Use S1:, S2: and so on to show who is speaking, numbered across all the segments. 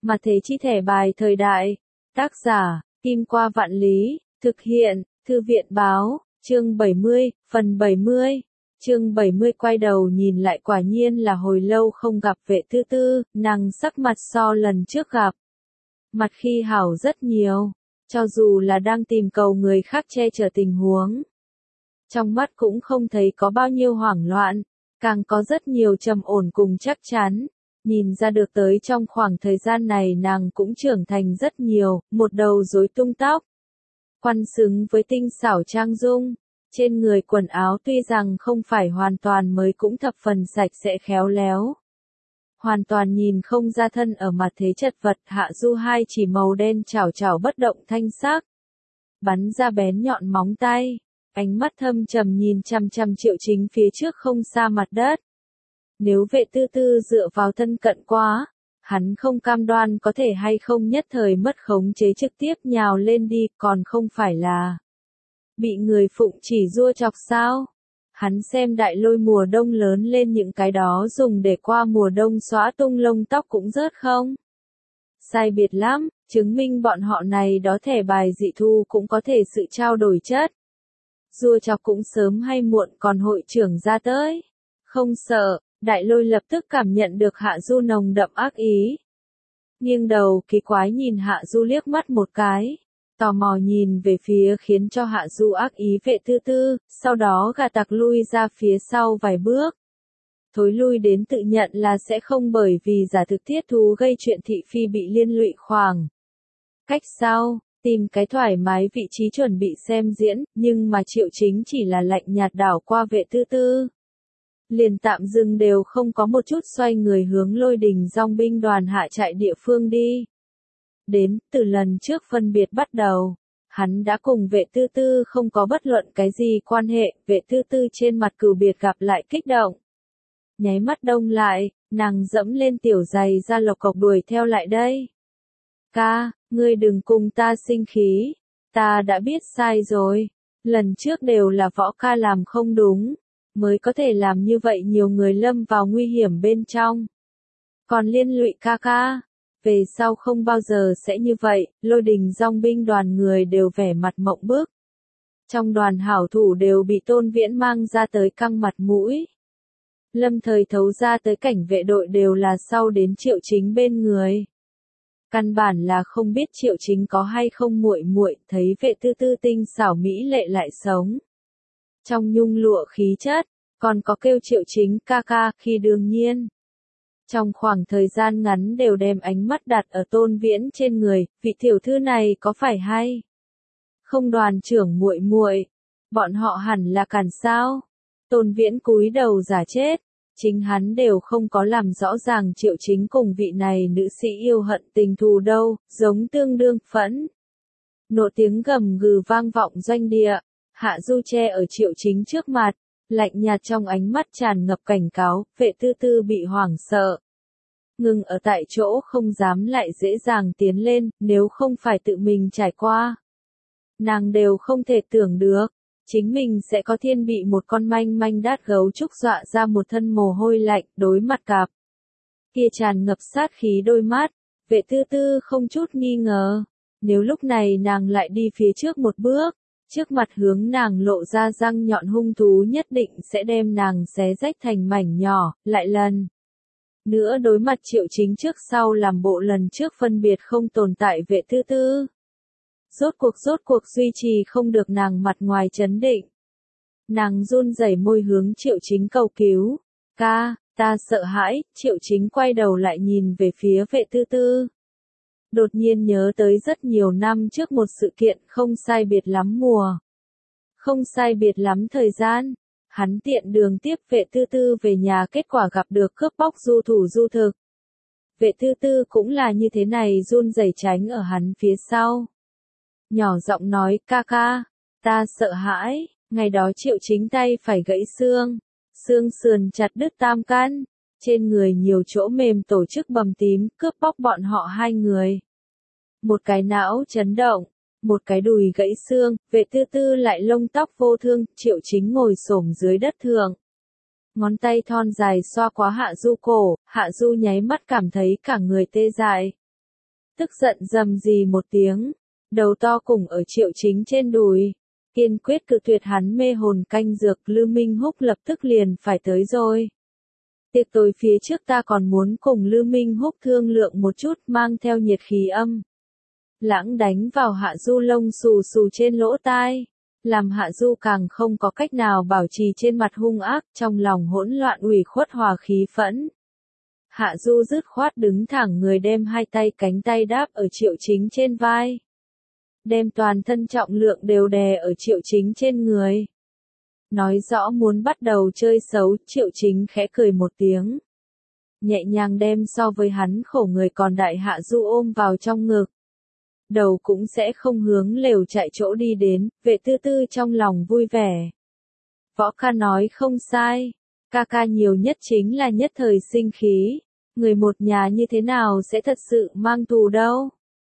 S1: Mà thế chi thẻ bài thời đại. Tác giả, Kim Qua Vạn Lý, thực hiện, Thư viện báo, chương 70, phần 70. Chương 70 quay đầu nhìn lại quả nhiên là hồi lâu không gặp Vệ Tư Tư, nàng sắc mặt so lần trước gặp. Mặt khi hảo rất nhiều, cho dù là đang tìm cầu người khác che chở tình huống. Trong mắt cũng không thấy có bao nhiêu hoảng loạn, càng có rất nhiều trầm ổn cùng chắc chắn. Nhìn ra được tới trong khoảng thời gian này nàng cũng trưởng thành rất nhiều, một đầu rối tung tóc. Quăn xứng với tinh xảo trang dung, trên người quần áo tuy rằng không phải hoàn toàn mới cũng thập phần sạch sẽ khéo léo. Hoàn toàn nhìn không ra thân ở mặt thế chật vật, Hạ Du hai chỉ màu đen chảo chảo bất động thanh sắc. Bắn ra bén nhọn móng tay, ánh mắt thâm trầm nhìn chằm chằm Triệu Chính phía trước không xa mặt đất. Nếu Vệ Tư Tư dựa vào thân cận quá, hắn không cam đoan có thể hay không nhất thời mất khống chế trực tiếp nhào lên đi, còn không phải là bị người phụng chỉ giua chọc sao. Hắn xem Đại Lôi mùa đông lớn lên những cái đó dùng để qua mùa đông xóa tung lông tóc cũng rớt không? Sai biệt lắm, chứng minh bọn họ này đó thẻ bài dị thu cũng có thể sự trao đổi chất. Giua chọc cũng sớm hay muộn còn hội trưởng ra tới. Không sợ, Đại Lôi lập tức cảm nhận được Hạ Du nồng đậm ác ý. Nghiêng đầu kỳ quái nhìn Hạ Du liếc mắt một cái. Tò mò nhìn về phía khiến cho Hạ Du ác ý Vệ Tư Tư, sau đó gà tặc lui ra phía sau vài bước. Thối lui đến tự nhận là sẽ không bởi vì giả thực thiết thú gây chuyện thị phi bị liên lụy khoảng. Cách sau, tìm cái thoải mái vị trí chuẩn bị xem diễn, nhưng mà Triệu Chính chỉ là lạnh nhạt đảo qua Vệ Tư Tư. Liền tạm dừng đều không có một chút xoay người hướng Lôi Đình dòng binh đoàn hạ trại địa phương đi. Đến, từ lần trước phân biệt bắt đầu, hắn đã cùng Vệ Tư Tư không có bất luận cái gì quan hệ, Vệ Tư Tư trên mặt cừu biệt gặp lại kích động. Nháy mắt đông lại, nàng dẫm lên tiểu giày ra lộc cộc đuổi theo lại đây. Ca, ngươi đừng cùng ta sinh khí, ta đã biết sai rồi, lần trước đều là Võ ca làm không đúng, mới có thể làm như vậy nhiều người lâm vào nguy hiểm bên trong. Còn liên lụy ca ca. Về sau không bao giờ sẽ như vậy, Lôi Đình dòng binh đoàn người đều vẻ mặt mộng bức. Trong đoàn hảo thủ đều bị Tôn Viễn mang ra tới căng mặt mũi. Lâm thời thấu ra tới cảnh vệ đội đều là sau đến Triệu Chính bên người. Căn bản là không biết Triệu Chính có hay không muội muội, thấy Vệ Tư Tư tinh xảo mỹ lệ lại sống. Trong nhung lụa khí chất, còn có kêu Triệu Chính ca ca khi đương nhiên. Trong khoảng thời gian ngắn đều đem ánh mắt đặt ở Tôn Viễn trên người, vị tiểu thư này có phải hay không đoàn trưởng muội muội, bọn họ hẳn là cản sao? Tôn Viễn cúi đầu giả chết, chính hắn đều không có làm rõ ràng Triệu Chính cùng vị này nữ sĩ yêu hận tình thù đâu, giống tương đương phẫn. Nộ tiếng gầm gừ vang vọng doanh địa, Hạ Du che ở Triệu Chính trước mặt. Lạnh nhạt trong ánh mắt tràn ngập cảnh cáo, Vệ Tư Tư bị hoảng sợ. Ngừng ở tại chỗ không dám lại dễ dàng tiến lên, nếu không phải tự mình trải qua. Nàng đều không thể tưởng được, chính mình sẽ có thiên bị một con manh manh đát gấu trúc dọa ra một thân mồ hôi lạnh, đối mặt cặp. Kia tràn ngập sát khí đôi mắt, Vệ Tư Tư không chút nghi ngờ, nếu lúc này nàng lại đi phía trước một bước. Trước mặt hướng nàng lộ ra răng nhọn hung thú nhất định sẽ đem nàng xé rách thành mảnh nhỏ, lại lần nữa đối mặt Triệu Chính trước sau làm bộ lần trước phân biệt không tồn tại Vệ Tư Tư. Rốt cuộc duy trì không được nàng mặt ngoài chấn định. Nàng run rẩy môi hướng Triệu Chính cầu cứu. Ca, ta sợ hãi, Triệu Chính quay đầu lại nhìn về phía Vệ Tư Tư. Đột nhiên nhớ tới rất nhiều năm trước một sự kiện không sai biệt lắm mùa. Không sai biệt lắm thời gian. Hắn tiện đường tiếp Vệ Tư Tư về nhà kết quả gặp được cướp bóc du thủ du thực. Vệ Tư Tư cũng là như thế này run rẩy tránh ở hắn phía sau. Nhỏ giọng nói ca ca, ta sợ hãi, ngày đó Triệu Chính tay phải gãy xương. Xương sườn chặt đứt tam căn. Trên người nhiều chỗ mềm tổ chức bầm tím, cướp bóc bọn họ hai người. Một cái não chấn động, một cái đùi gãy xương, Vệ Tư Tư lại lông tóc vô thương, Triệu Chính ngồi xổm dưới đất thượng. Ngón tay thon dài xoa qua Hạ Du cổ, Hạ Du nháy mắt cảm thấy cả người tê dại. tức giận rầm rì một tiếng, đầu to cùng ở Triệu Chính trên đùi, kiên quyết cự tuyệt hắn mê hồn canh dược. Lư Minh Húc lập tức liền phải tới rồi. Tiệc tối phía trước ta còn muốn cùng Lư Minh Húc thương lượng một chút, mang theo nhiệt khí âm lãng đánh vào Hạ Du lông xù xù trên lỗ tai, làm Hạ Du càng không có cách nào bảo trì trên mặt hung ác, trong lòng hỗn loạn ủy khuất hòa khí phẫn. Hạ Du dứt khoát đứng thẳng người, đem hai tay cánh tay đáp ở Triệu Chính trên vai, đem toàn thân trọng lượng đều đè ở Triệu Chính trên người. Nói rõ muốn bắt đầu chơi xấu. Triệu Chính khẽ cười một tiếng, nhẹ nhàng đem so với hắn khổ người còn đại Hạ Du ôm vào trong ngực, đầu cũng sẽ không hướng lều chạy chỗ đi đến. Vệ Tư Tư trong lòng vui vẻ. Võ ca nói không sai, ca ca nhiều nhất chính là nhất thời sinh khí, người một nhà như thế nào sẽ thật sự mang thù đâu.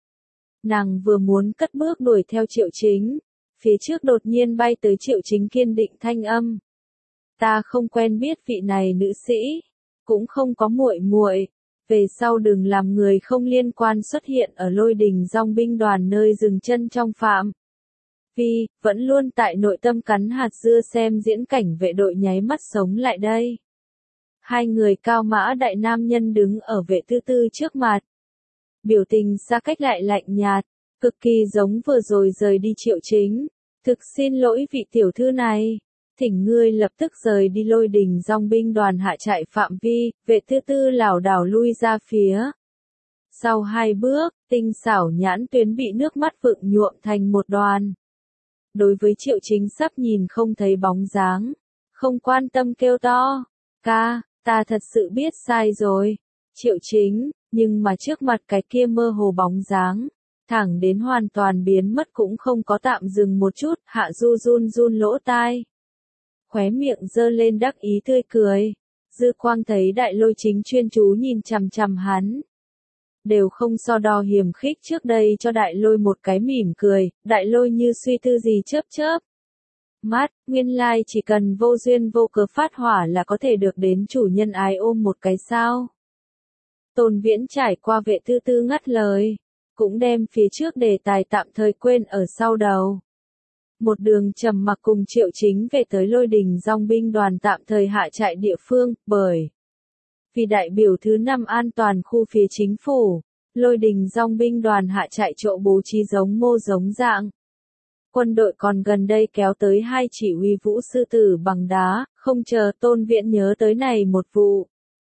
S1: Nàng vừa muốn cất bước đuổi theo Triệu Chính, phía trước đột nhiên bay tới Triệu Chính kiên định thanh âm. Ta không quen biết vị này nữ sĩ, cũng không có muội muội, về sau đừng làm người không liên quan xuất hiện ở Lôi Đình Dòng binh đoàn nơi dừng chân trong phạm vi. Vẫn luôn tại nội tâm cắn hạt dưa xem diễn cảnh vệ đội nháy mắt sống lại đây. Hai người cao mã đại nam nhân đứng ở Vệ Tư Tư trước mặt, biểu tình xa cách lại lạnh nhạt, cực kỳ giống vừa rồi rời đi Triệu Chính. Thực xin lỗi vị tiểu thư này, thỉnh ngươi lập tức rời đi Lôi Đình Dòng binh đoàn hạ trại phạm vi. Vệ Tư Tư lảo đảo lui ra phía sau hai bước, tinh xảo nhãn tuyến bị nước mắt vượng nhuộm thành một đoàn. Đối với Triệu Chính sắp nhìn không thấy bóng dáng, không quan tâm kêu to, ca, ta thật sự biết sai rồi. Triệu Chính, nhưng mà trước mặt cái kia mơ hồ bóng dáng, thẳng đến hoàn toàn biến mất cũng không có tạm dừng một chút. Hạ Du run run lỗ tai, khóe miệng giơ lên đắc ý tươi cười. Dư quang thấy Đại Lôi chính chuyên chú nhìn chằm chằm hắn, đều không so đo hiềm khích trước đây cho Đại Lôi một cái mỉm cười. Đại Lôi như suy tư gì chớp chớp mắt, nguyên lai chỉ cần vô duyên vô cớ phát hỏa là có thể được đến chủ nhân ái ôm một cái sao. Tôn Viễn trải qua Vệ Tư Tư ngắt lời, cũng đem phía trước đề tài tạm thời quên ở sau đầu. Một đường trầm mặc cùng Triệu Chính về tới Lôi Đình Dòng binh đoàn tạm thời hạ trại địa phương, bởi vì đại biểu thứ 5 an toàn khu phía chính phủ, Lôi Đình Dòng binh đoàn hạ trại chỗ bố trí giống mô giống dạng. Quân đội còn gần đây kéo tới 2 chỉ huy vũ sư tử bằng đá, không chờ Tôn Viễn nhớ tới này một vụ.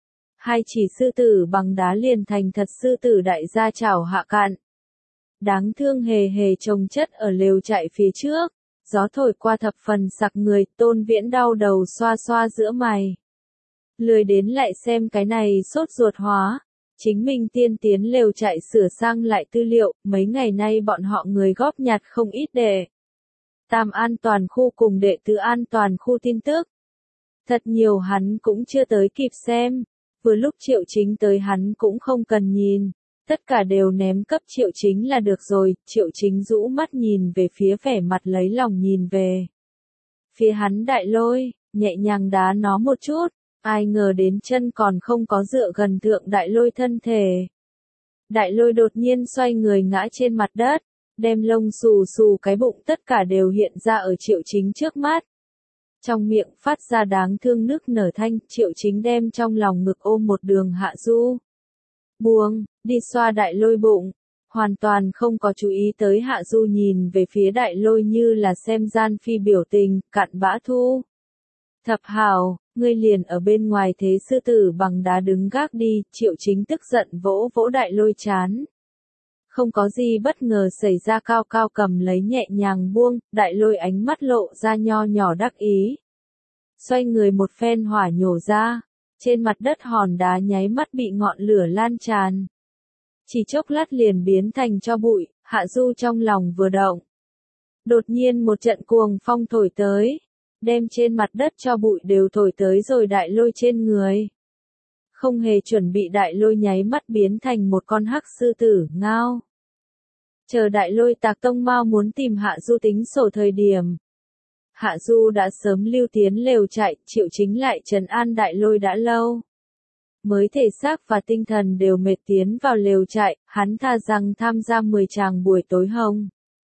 S1: 2 chỉ sư tử bằng đá liền thành thật sư tử đại gia chảo hạ cạn. Đáng thương hề hề chồng chất ở lều chạy phía trước, gió thổi qua thập phần sặc người. Tôn Viễn đau đầu xoa xoa giữa mày, lười đến lại xem cái này sốt ruột hóa. Chính mình tiên tiến lều chạy sửa sang lại tư liệu, mấy ngày nay bọn họ người góp nhặt không ít đệ tam an toàn khu cùng đệ tứ an toàn khu tin tức. Thật nhiều hắn cũng chưa tới kịp xem, vừa lúc Triệu Chính tới hắn cũng không cần nhìn, tất cả đều ném cấp Triệu Chính là được rồi. Triệu Chính rũ mắt nhìn về phía vẻ mặt lấy lòng nhìn về phía hắn Đại Lôi, nhẹ nhàng đá nó một chút, ai ngờ đến chân còn không có dựa gần thượng Đại Lôi thân thể. Đại Lôi đột nhiên xoay người ngã trên mặt đất, đem lông xù xù cái bụng tất cả đều hiện ra ở Triệu Chính trước mắt. Trong miệng phát ra đáng thương nức nở thanh. Triệu Chính đem trong lòng ngực ôm một đường Hạ Du, buông đi xoa Đại Lôi bụng, hoàn toàn không có chú ý tới Hạ Du nhìn về phía Đại Lôi như là xem gian phi biểu tình. Cặn bã thu thập hảo, ngươi liền ở bên ngoài thế sư tử bằng đá đứng gác đi. Triệu Chính tức giận vỗ vỗ Đại Lôi chán. Không có gì bất ngờ xảy ra, cao cao cầm lấy nhẹ nhàng buông. Đại Lôi ánh mắt lộ ra nho nhỏ đắc ý, xoay người một phen hỏa nhổ ra, trên mặt đất hòn đá nháy mắt bị ngọn lửa lan tràn, chỉ chốc lát liền biến thành tro bụi. Hạ Du trong lòng vừa động, đột nhiên một trận cuồng phong thổi tới, đem trên mặt đất tro bụi đều thổi tới rồi Đại Lôi trên người. Không hề chuẩn bị, Đại Lôi nháy mắt biến thành một con hắc sư tử ngao. Chờ Đại Lôi tạc tông mau muốn tìm Hạ Du tính sổ thời điểm, Hạ Du đã sớm lưu tiến lều chạy. Triệu Chính lại trấn an Đại Lôi đã lâu, mới thể xác và tinh thần đều mệt tiến vào lều trại, hắn thà rằng tham gia 10 tràng buổi tối hồng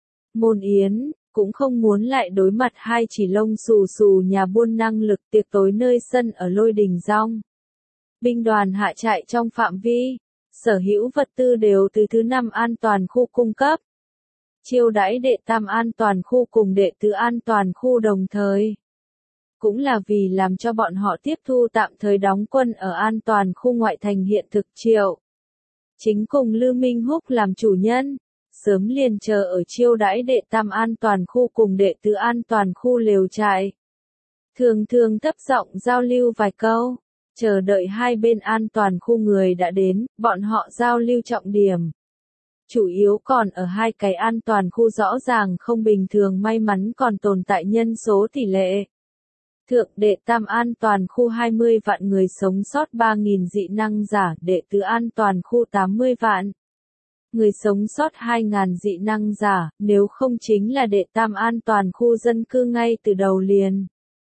S1: môn yến, cũng không muốn lại đối mặt hai chỉ lông xù xù nhà buôn năng lực tiệc tối nơi sân ở Lôi Đình Dong. Binh đoàn hạ trại trong phạm vi, sở hữu vật tư đều từ thứ 5 an toàn khu cung cấp. Chiêu đãi đệ tam an toàn khu cùng đệ tứ an toàn khu đồng thời. Cũng là vì làm cho bọn họ tiếp thu tạm thời đóng quân ở an toàn khu ngoại thành hiện thực. Triệu Chính cùng Lư Minh Húc làm chủ nhân, sớm liền chờ ở chiêu đãi đệ tam an toàn khu cùng đệ tứ an toàn khu lều trại. Thường thường thấp giọng giao lưu vài câu, chờ đợi hai bên an toàn khu người đã đến, bọn họ giao lưu trọng điểm. Chủ yếu còn ở hai cái an toàn khu rõ ràng không bình thường may mắn còn tồn tại nhân số tỷ lệ. Thượng đệ tam an toàn khu 20 vạn người sống sót 3.000 dị năng giả, đệ tứ an toàn khu 80 vạn. Người sống sót 2.000 dị năng giả, nếu không chính là đệ tam an toàn khu dân cư ngay từ đầu liền.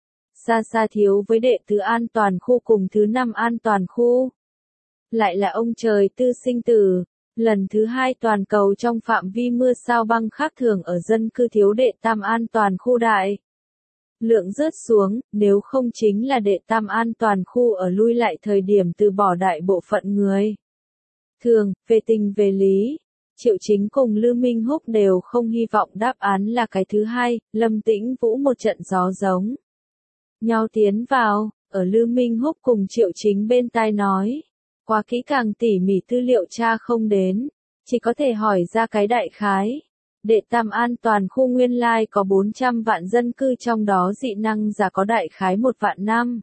S1: Xa xa thiếu với đệ tứ an toàn khu cùng thứ 5 an toàn khu. Lại là ông trời tư sinh tử, lần thứ 2 toàn cầu trong phạm vi mưa sao băng khác thường ở dân cư thiếu đệ tam an toàn khu đại. Lượng rớt xuống, nếu không chính là đệ tam an toàn khu ở lui lại thời điểm từ bỏ đại bộ phận người. Thường, về tình về lý, Triệu Chính cùng Lư Minh Húc đều không hy vọng đáp án là cái thứ hai, Lâm Tĩnh Vũ một trận gió giống nhau tiến vào, ở Lư Minh Húc cùng Triệu Chính bên tai nói. Quá kỹ càng tỉ mỉ tư liệu tra không đến, chỉ có thể hỏi ra cái đại khái. Đệ tam an toàn khu nguyên lai có 400 vạn dân cư trong đó dị năng giả có đại khái 1 vạn năm.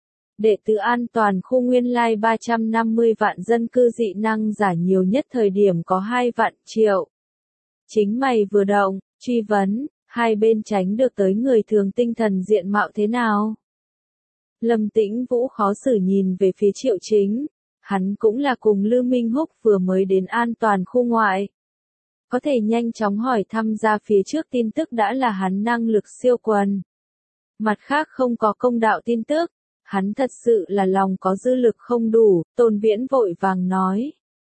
S1: Đệ tứ an toàn khu nguyên lai 350 vạn dân cư dị năng giả nhiều nhất thời điểm có 2 vạn. Triệu Chính mày vừa động, truy vấn, hai bên tránh được tới người thường tinh thần diện mạo thế nào? Lâm Tĩnh Vũ khó xử nhìn về phía Triệu Chính, hắn cũng là cùng Lư Minh Húc vừa mới đến an toàn khu ngoại. Có thể nhanh chóng hỏi thăm ra phía trước tin tức đã là hắn năng lực siêu quần. Mặt khác không có công đạo tin tức, hắn thật sự là lòng có dư lực không đủ, Tôn Viễn vội vàng nói.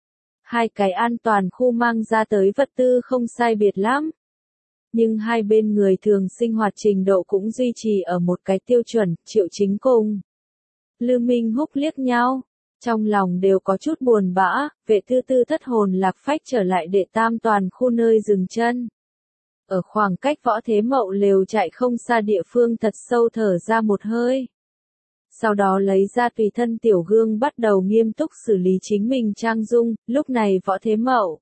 S1: Hai cái an toàn khu mang ra tới vật tư không sai biệt lắm. Nhưng hai bên người thường sinh hoạt trình độ cũng duy trì ở một cái tiêu chuẩn. Triệu Chính cùng Lư Minh Húc liếc nhau, trong lòng đều có chút buồn bã. Vệ tư tư thất hồn lạc phách trở lại đệ tam toàn khu nơi dừng chân. Ở khoảng cách Võ Thế Mậu lều trại không xa địa phương thật sâu thở ra một hơi. Sau đó lấy ra tùy thân tiểu gương bắt đầu nghiêm túc xử lý chính mình trang dung. Lúc này Võ Thế Mậu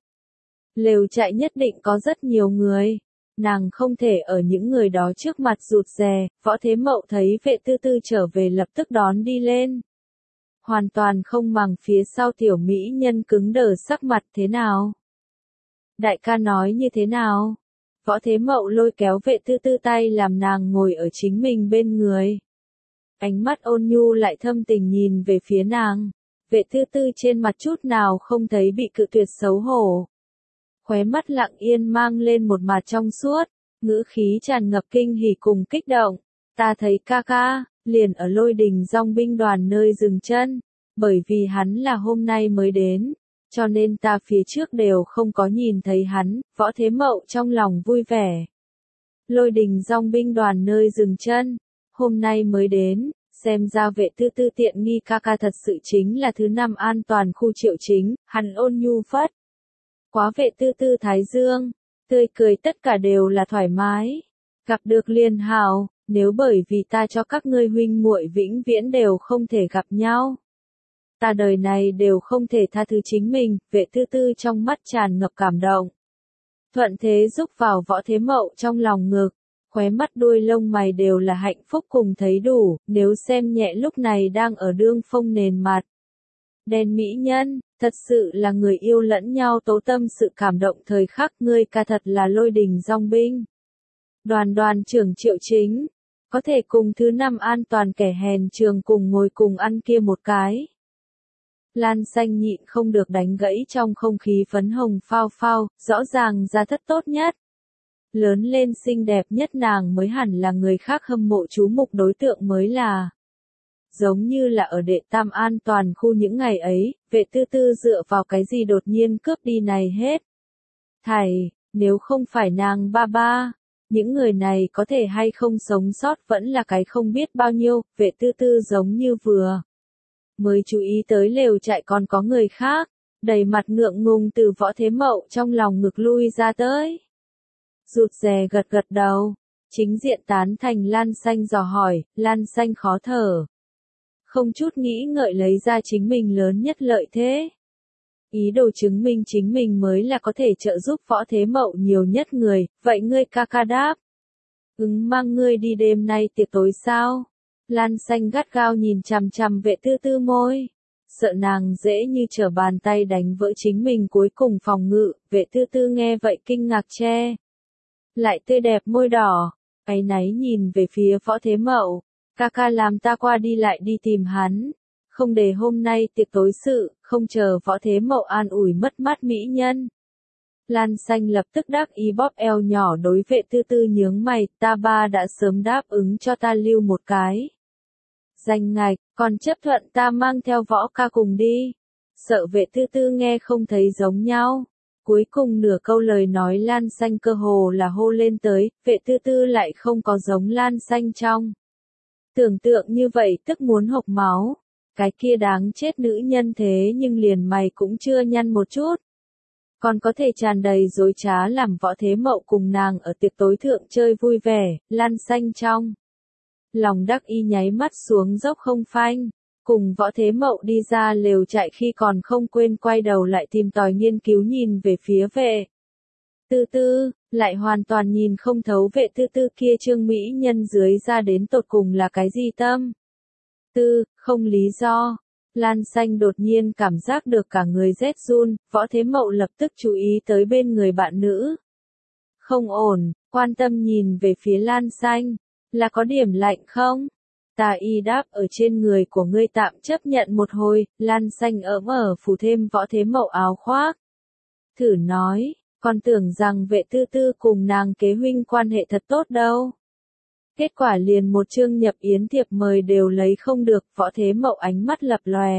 S1: lều trại nhất định có rất nhiều người. Nàng không thể ở những người đó trước mặt rụt rè. Võ Thế Mậu thấy vệ tư tư trở về lập tức đón đi lên. Hoàn toàn không màng phía sau tiểu mỹ nhân cứng đờ sắc mặt. Thế nào? Đại ca nói như thế nào? Võ Thế Mậu lôi kéo vệ tư tư tay làm nàng ngồi ở chính mình bên người. Ánh mắt ôn nhu lại thâm tình nhìn về phía nàng. Vệ tư tư trên mặt chút nào không thấy bị cự tuyệt xấu hổ. Khóe mắt lặng yên mang lên một mặt trong suốt, ngữ khí tràn ngập kinh hỉ cùng kích động. Ta thấy ca ca, liền ở Lôi Đình Dong binh đoàn nơi dừng chân, bởi vì hắn là hôm nay mới đến, cho nên ta phía trước đều không có nhìn thấy hắn. Võ Thế Mậu trong lòng vui vẻ. Lôi Đình Dong binh đoàn nơi dừng chân, hôm nay mới đến, xem ra vệ tư tư tiện nghi ca ca thật sự chính là thứ 5 an toàn khu. Triệu Chính, hắn ôn nhu phất quá vệ tư tư thái dương, tươi cười tất cả đều là thoải mái. Gặp được liền hảo, nếu bởi vì ta cho các ngươi huynh muội vĩnh viễn đều không thể gặp nhau, ta đời này đều không thể tha thứ chính mình. Vệ tư tư trong mắt tràn ngập cảm động. Thuận thế giúp vào Võ Thế Mậu trong lòng ngực, khóe mắt đuôi lông mày đều là hạnh phúc cùng thấy đủ. Nếu xem nhẹ lúc này đang ở đương phong nền mặt đen mỹ nhân, thật sự là người yêu lẫn nhau tố tâm sự cảm động thời khắc. Ngươi ca thật là Lôi Đình Dong binh đoàn đoàn trưởng Triệu Chính, có thể cùng thứ 5 an toàn kẻ hèn trường cùng ngồi cùng ăn kia một cái. Lan Xanh nhịn không được đánh gãy trong không khí phấn hồng phao phao, rõ ràng ra thất tốt nhất. Lớn lên xinh đẹp nhất nàng mới hẳn là người khác hâm mộ chú mục đối tượng mới là. giống như là ở đệ tam an toàn khu những ngày ấy, vệ tư tư dựa vào cái gì đột nhiên cướp đi này hết. Thầy, nếu không phải nàng ba ba, những người này có thể hay không sống sót vẫn là cái không biết bao nhiêu, vệ tư tư giống như vừa mới chú ý tới lều trại còn có người khác, đầy mặt ngượng ngùng từ Võ Thế Mậu trong lòng ngực lui ra tới. Rụt rè gật gật đầu, chính diện tán thành Lan Xanh dò hỏi, Lan Xanh khó thở. Không chút nghĩ ngợi lấy ra chính mình lớn nhất lợi thế. Ý đồ chứng minh chính mình mới là có thể trợ giúp Võ Thế Mậu nhiều nhất người, vậy ngươi ca ca đáp. Mang ngươi đi đêm nay tiệc tối sao? Lan Xanh gắt gao nhìn chằm chằm vệ tư tư môi. Sợ nàng dễ như trở bàn tay đánh vỡ chính mình cuối cùng phòng ngự, vệ tư tư nghe vậy kinh ngạc che. Lại tươi đẹp môi đỏ, áy náy nhìn về phía Võ Thế Mậu. Ca ca làm ta qua đi lại đi tìm hắn. Không để hôm nay tiệc tối sự, không chờ Võ Thế Mậu an ủi mất mát mỹ nhân. Lan Xanh lập tức đắc ý bóp eo nhỏ đối vệ tư tư nhướng mày, ta ba đã sớm đáp ứng cho ta lưu một cái danh ngạch, còn chấp thuận ta mang theo Võ ca cùng đi. Sợ vệ tư tư nghe không thấy giống nhau. Cuối cùng nửa câu lời nói Lan Xanh cơ hồ là hô lên tới, vệ tư tư lại không có giống Lan Xanh trong. Tưởng tượng như vậy tức muốn hộc máu. Cái kia đáng chết nữ nhân thế nhưng liền mày cũng chưa nhăn một chút. Còn có thể tràn đầy dối trá làm Võ Thế Mậu cùng nàng ở tiệc tối thượng chơi vui vẻ, Lan Xanh trong. Lòng đắc y nháy mắt xuống dốc không phanh. Cùng Võ Thế Mậu đi ra lều trại khi còn không quên quay đầu lại tìm tòi nghiên cứu nhìn về phía vệ tư tư, lại hoàn toàn nhìn không thấu vệ tư tư kia trương mỹ nhân dưới ra đến tột cùng là cái gì tâm. Không lý do. Lan Xanh đột nhiên cảm giác được cả người rét run, Võ Thế Mậu lập tức chú ý tới bên người bạn nữ. Không ổn, quan tâm nhìn về phía Lan Xanh, là có điểm lạnh không? Ta y đáp ở trên người của ngươi tạm chấp nhận một hồi, Lan Xanh ỡm ở phủ thêm Võ Thế Mậu áo khoác. Thử nói, còn tưởng rằng vệ tư tư cùng nàng kế huynh quan hệ thật tốt đâu. Kết quả liền một chương nhập yến thiệp mời đều lấy không được, Võ Thế Mậu ánh mắt lập lòe.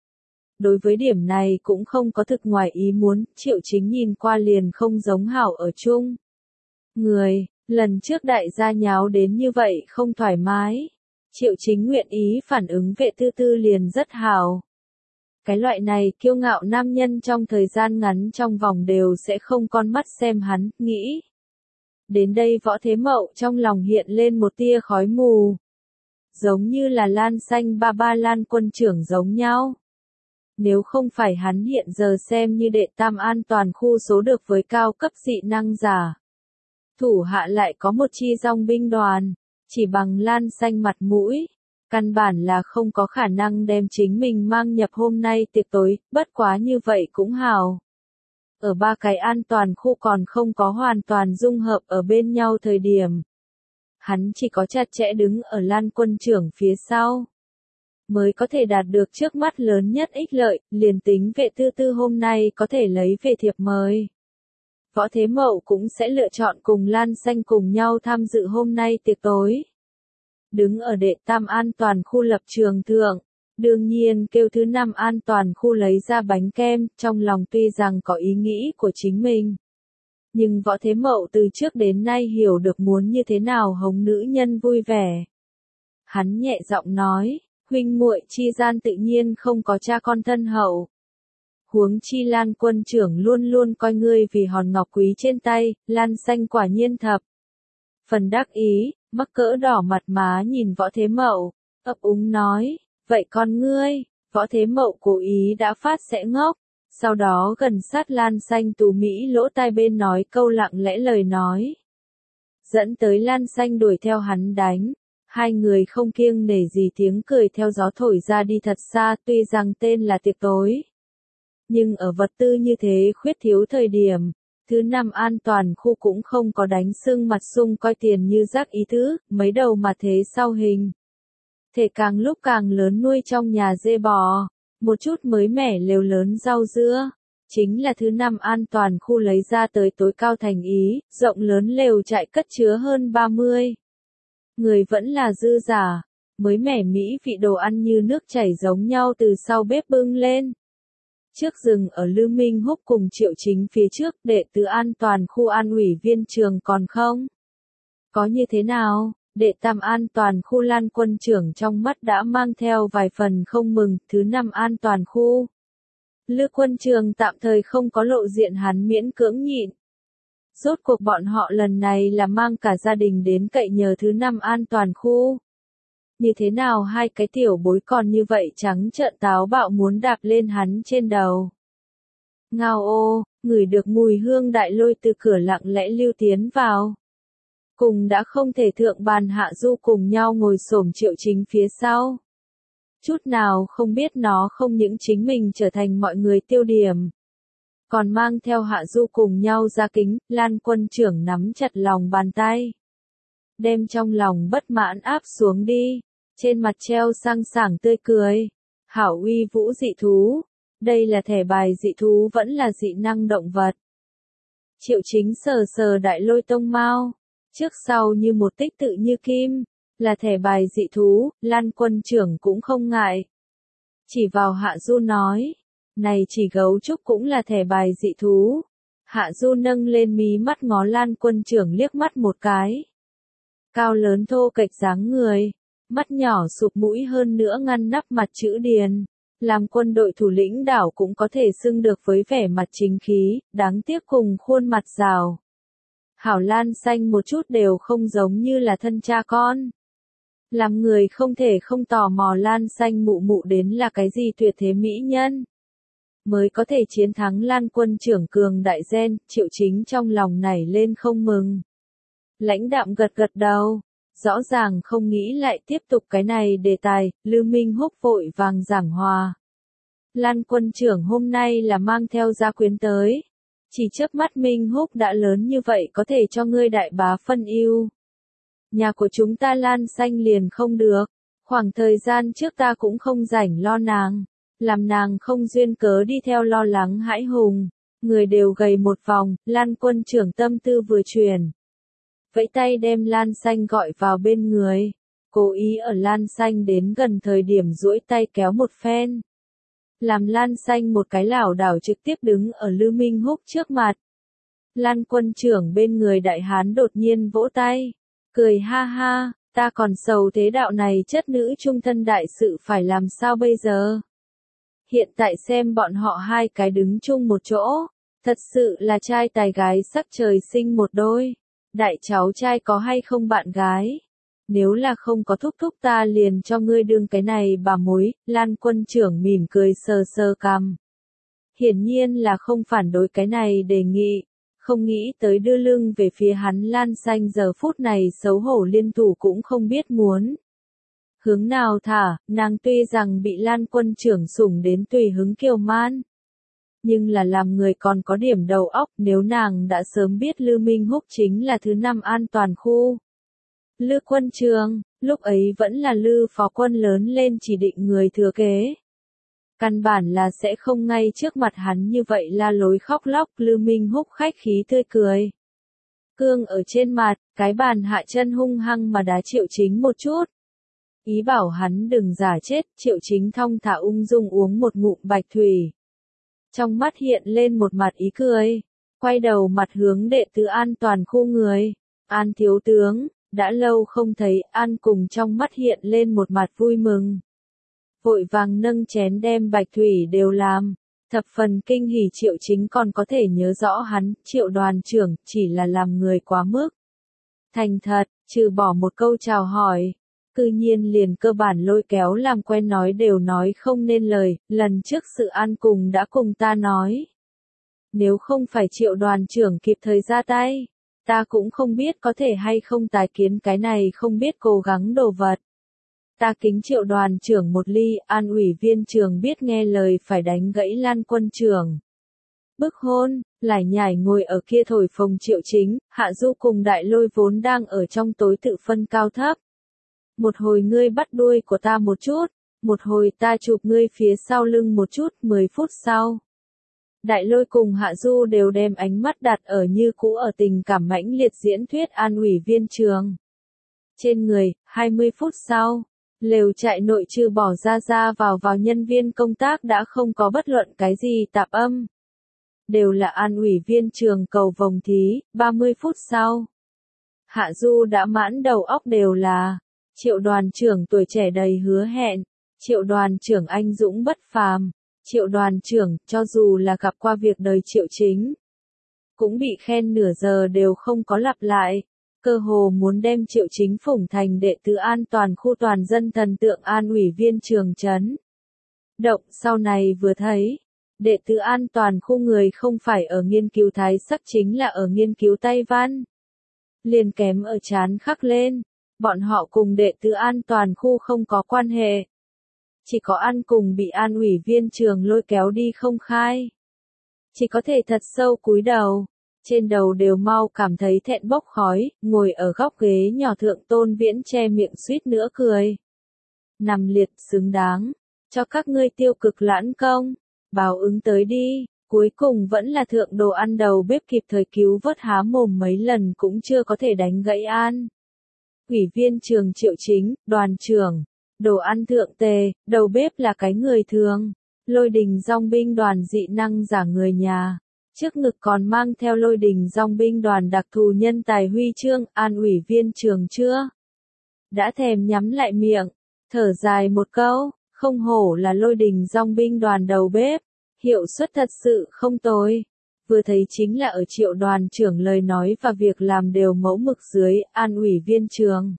S1: Đối với điểm này cũng không có thực ngoài ý muốn, Triệu Chính nhìn qua liền không giống hảo ở chung. Người, lần trước đại gia nháo đến như vậy không thoải mái. Triệu Chính nguyện ý phản ứng vệ tư tư liền rất hảo. Cái loại này kiêu ngạo nam nhân trong thời gian ngắn trong vòng đều sẽ không con mắt xem hắn, nghĩ. Đến đây Võ Thế Mậu trong lòng hiện lên một tia khói mù. Giống như là Lan Xanh ba ba Lan quân trưởng giống nhau. Nếu không phải hắn hiện giờ xem như đệ tam an toàn khu số được với cao cấp dị năng giả. Thủ hạ lại có một chi dòng binh đoàn, chỉ bằng Lan Xanh mặt mũi. Căn bản là không có khả năng đem chính mình mang nhập hôm nay tiệc tối, bất quá như vậy cũng hào. Ở ba cái an toàn khu còn không có hoàn toàn dung hợp ở bên nhau thời điểm. Hắn chỉ có chặt chẽ đứng ở Lan quân trưởng phía sau. Mới có thể đạt được trước mắt lớn nhất ích lợi, liền tính vệ tư tư hôm nay có thể lấy về thiệp mời. Võ Thế Mậu cũng sẽ lựa chọn cùng Lan Xanh cùng nhau tham dự hôm nay tiệc tối. Đứng ở đệ tam an toàn khu lập trường thượng, đương nhiên kêu thứ năm an toàn khu lấy ra bánh kem, trong lòng tuy rằng có ý nghĩ của chính mình. Nhưng Võ Thế Mậu từ trước đến nay hiểu được muốn như thế nào hống nữ nhân vui vẻ. Hắn nhẹ giọng nói, huynh muội chi gian tự nhiên không có cha con thân hậu. Huống chi Lan quân trưởng luôn luôn coi ngươi vì hòn ngọc quý trên tay, Lan Xanh quả nhiên thập. Phần đắc ý, mắc cỡ đỏ mặt má nhìn Võ Thế Mậu, ấp úng nói, vậy con ngươi, Võ Thế Mậu cố ý đã phát sẽ ngốc, sau đó gần sát Lan Xanh tú Mỹ lỗ tai bên nói câu lặng lẽ lời nói. Dẫn tới Lan Xanh đuổi theo hắn đánh, hai người không kiêng nể gì tiếng cười theo gió thổi ra đi thật xa tuy rằng tên là tiệc tối. Nhưng ở vật tư như thế khuyết thiếu thời điểm. Thứ năm an toàn khu cũng không có đánh sưng mặt sung coi tiền như rác ý tứ, mấy đầu mà thế sau hình. Thể càng lúc càng lớn nuôi trong nhà dê bò, một chút mới mẻ lều lớn rau dưa. Chính là thứ năm an toàn khu lấy ra tới tối cao thành ý, rộng lớn lều trại cất chứa hơn 30. Người vẫn là dư giả, mới mẻ mỹ vị đồ ăn như nước chảy giống nhau từ sau bếp bưng lên. Trước dừng ở Lư Minh Húc cùng Triệu Chính phía trước, đệ tứ an toàn khu an ủy viên trường còn không? Có như thế nào? Đệ tam an toàn khu Lan quân trưởng trong mắt đã mang theo vài phần không mừng. Thứ năm an toàn khu Lư quân trường tạm thời không có lộ diện, hắn miễn cưỡng nhịn. Rốt cuộc bọn họ lần này là mang cả gia đình đến cậy nhờ thứ năm an toàn khu. Như thế nào hai cái tiểu bối còn như vậy trắng trợn táo bạo muốn đạp lên hắn trên đầu. Ngao ô, ngửi được mùi hương Đại Lôi từ cửa lặng lẽ lưu tiến vào. Cùng đã không thể thượng bàn Hạ Du cùng nhau ngồi xổm Triệu Chính phía sau. Chút nào không biết nó không những chính mình trở thành mọi người tiêu điểm. Còn mang theo Hạ Du cùng nhau ra kính, Lan quân trưởng nắm chặt lòng bàn tay. Đem trong lòng bất mãn áp xuống đi, trên mặt treo sang sảng tươi cười. Hảo uy vũ dị thú, đây là thẻ bài dị thú vẫn là dị năng động vật. Triệu Chính sờ sờ Đại Lôi tông mao, trước sau như một tích tự như kim, là thẻ bài dị thú, Lan quân trưởng cũng không ngại. Chỉ vào Hạ Du nói, này chỉ gấu trúc cũng là thẻ bài dị thú. Hạ Du nâng lên mí mắt ngó Lan quân trưởng liếc mắt một cái. Cao lớn thô kệch dáng người, mắt nhỏ sụp mũi hơn nữa ngăn nắp mặt chữ điền. Làm quân đội thủ lĩnh đảo cũng có thể xưng được với vẻ mặt chính khí, đáng tiếc cùng khuôn mặt rào. Hảo Lan xanh một chút đều không giống như là thân cha con. Làm người không thể không tò mò Lan xanh mụ mụ đến là cái gì tuyệt thế mỹ nhân. Mới có thể chiến thắng Lan quân trưởng cường đại gen, Triệu Chính trong lòng nảy lên không mừng. Lãnh đạm gật gật đầu, rõ ràng không nghĩ lại tiếp tục cái này đề tài, Lư Minh Húc vội vàng giảng hòa. Lan quân trưởng hôm nay là mang theo gia quyến tới. Chỉ chớp mắt Minh Húc đã lớn như vậy có thể cho ngươi đại bá phân ưu. Nhà của chúng ta Lan xanh liền không được, khoảng thời gian trước ta cũng không rảnh lo nàng, làm nàng không duyên cớ đi theo lo lắng hãi hùng. Người đều gầy một vòng, Lan quân trưởng tâm tư vừa chuyển. Vẫy tay đem Lan xanh gọi vào bên người, cố ý ở Lan xanh đến gần thời điểm duỗi tay kéo một phen. Làm Lan xanh một cái lảo đảo trực tiếp đứng ở Lư Minh Húc trước mặt. Lan quân trưởng bên người đại hán đột nhiên vỗ tay, cười ha ha, ta còn sầu thế đạo này chất nữ trung thân đại sự phải làm sao bây giờ. Hiện tại xem bọn họ hai cái đứng chung một chỗ, thật sự là trai tài gái sắc trời sinh một đôi. Đại cháu trai có hay không bạn gái? Nếu là không có thúc thúc ta liền cho ngươi đương cái này bà mối. Lan quân trưởng mỉm cười sờ sờ cằm. Hiển nhiên là không phản đối cái này đề nghị, không nghĩ tới đưa lưng về phía hắn. Lan xanh giờ phút này xấu hổ liên thủ cũng không biết muốn hướng nào thả. Nàng tuy rằng bị Lan quân trưởng sủng đến tùy hứng kiều man, nhưng là làm người còn có điểm đầu óc. Nếu nàng đã sớm biết Lư Minh Húc chính là thứ năm an toàn khu Lư quân trường, lúc ấy vẫn là Lư phó quân lớn lên chỉ định người thừa kế, căn bản là sẽ không ngay trước mặt hắn như vậy la lối khóc lóc. Lư Minh Húc khách khí tươi cười, cương ở trên mặt, cái bàn hạ chân hung hăng mà đá Triệu Chính một chút, ý bảo hắn đừng giả chết. Triệu Chính thong thả ung dung uống một ngụm bạch thủy, trong mắt hiện lên một mặt ý cười, quay đầu mặt hướng đệ tứ an toàn khu người. An thiếu tướng, đã lâu không thấy. An cùng trong mắt hiện lên một mặt vui mừng, vội vàng nâng chén đem bạch thủy đều làm, thập phần kinh hỉ. Triệu Chính còn có thể nhớ rõ hắn, Triệu đoàn trưởng, chỉ là làm người quá mức thành thật, trừ bỏ một câu chào hỏi, cư nhiên liền cơ bản lôi kéo làm quen nói đều nói không nên lời. Lần trước sự An cùng đã cùng ta nói, nếu không phải Triệu đoàn trưởng kịp thời ra tay, ta cũng không biết có thể hay không tái kiến cái này không biết cố gắng đồ vật. Ta kính Triệu đoàn trưởng một ly. An ủy viên trường biết nghe lời phải đánh gãy Lan quân trưởng. Bức hôn, lải nhải ngồi ở kia thổi phồng Triệu Chính. Hạ Du cùng Đại Lôi vốn đang ở trong tối tự phân cao thấp. Một hồi ngươi bắt đuôi của ta một chút, một hồi ta chụp ngươi phía sau lưng một chút. 10 phút sau, Đại Lôi cùng Hạ Du đều đem ánh mắt đặt ở như cũ ở tình cảm mãnh liệt diễn thuyết An ủy viên trường trên người. 20 phút sau, Lều trại nội trừ bỏ ra vào nhân viên công tác đã không có bất luận cái gì tạp âm. Đều là An ủy viên trường cầu vồng thí, 30 phút sau. Hạ Du đã mãn đầu óc đều là, Triệu đoàn trưởng tuổi trẻ đầy hứa hẹn, Triệu đoàn trưởng anh dũng bất phàm, Triệu đoàn trưởng, cho dù là gặp qua việc đời Triệu Chính, cũng bị khen nửa giờ đều không có lặp lại, cơ hồ muốn đem Triệu Chính phủng thành đệ tứ an toàn khu toàn dân thần tượng An ủy viên trường trấn. Động sau này vừa thấy, đệ tứ an toàn khu người không phải ở nghiên cứu thái sắc chính là ở nghiên cứu Tây Văn. Liền kém ở chán khắc lên, bọn họ cùng đệ tứ an toàn khu không có quan hệ. Chỉ có ăn cùng bị An ủy viên trường lôi kéo đi không khai. Chỉ có thể thật sâu cúi đầu, trên đầu đều mau cảm thấy thẹn bốc khói, ngồi ở góc ghế nhỏ thượng Tôn Viễn che miệng suýt nữa cười. Nằm liệt xứng đáng, cho các ngươi tiêu cực lãn công, báo ứng tới đi, cuối cùng vẫn là thượng đồ ăn đầu bếp kịp thời cứu vớt há mồm mấy lần cũng chưa có thể đánh gãy An. Ủy viên trường Triệu Chính, đoàn trưởng, đồ ăn thượng tề, đầu bếp là cái người thường, Lôi Đình dòng binh đoàn dị năng giả người nhà. Trước ngực còn mang theo Lôi Đình dòng binh đoàn đặc thù nhân tài huy chương, An ủy viên trường chưa? Đã thèm nhắm lại miệng, thở dài một câu, không hổ là Lôi Đình dòng binh đoàn đầu bếp, hiệu suất thật sự không tồi. Vừa thấy chính là ở Triệu đoàn trưởng lời nói và việc làm đều mẫu mực dưới, An ủy viên trường.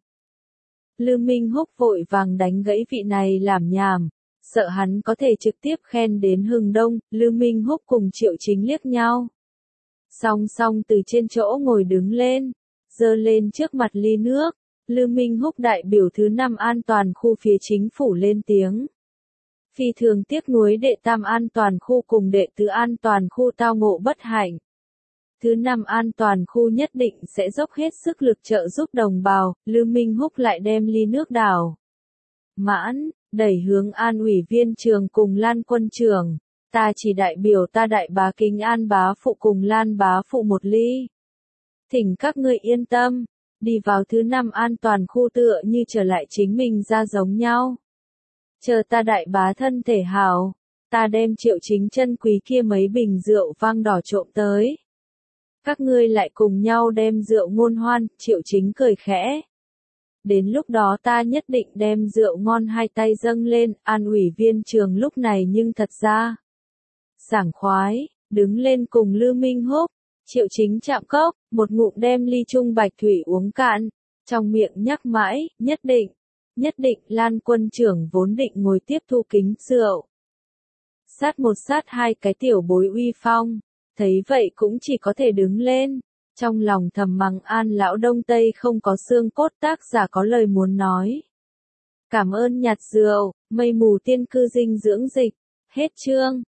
S1: Lư Minh Húc vội vàng đánh gãy vị này làm nhảm. Sợ hắn có thể trực tiếp khen đến hừng đông, Lư Minh Húc cùng Triệu Chính liếc nhau. Song song từ trên chỗ ngồi đứng lên, giơ lên trước mặt ly nước, Lư Minh Húc đại biểu thứ 5 an toàn khu phía chính phủ lên tiếng. Phi thường tiếc nuối đệ tam an toàn khu cùng đệ tứ an toàn khu tao ngộ bất hạnh. Thứ 5 an toàn khu nhất định sẽ dốc hết sức lực trợ giúp đồng bào, Lư Minh Húc lại đem ly nước đảo. Mãn, đẩy hướng An ủy viên trường cùng Lan quân trưởng, ta chỉ đại biểu ta đại bá kính An bá phụ cùng Lan bá phụ một ly. Thỉnh các ngươi yên tâm, đi vào thứ 5 an toàn khu tựa như trở lại chính mình ra giống nhau. Chờ ta đại bá thân thể hảo, ta đem Triệu Chính chân quý kia mấy bình rượu vang đỏ trộm tới. Các ngươi lại cùng nhau đem rượu ngôn hoan, Triệu Chính cười khẽ. Đến lúc đó ta nhất định đem rượu ngon hai tay dâng lên, An ủy viên trường lúc này nhưng thật ra sảng khoái, đứng lên cùng Lư Minh Húc, Triệu Chính chạm cốc, một ngụm đem ly chung bạch thủy uống cạn, trong miệng nhắc mãi, nhất định, Lan quân trưởng vốn định ngồi tiếp thu kính rượu. Sát một sát hai cái tiểu bối uy phong, thấy vậy cũng chỉ có thể đứng lên. Trong lòng thầm mắng An lão Đông Tây không có xương cốt, tác giả có lời muốn nói. Cảm ơn nhạt rượu, mây mù tiên cư dinh dưỡng dịch. Hết chương.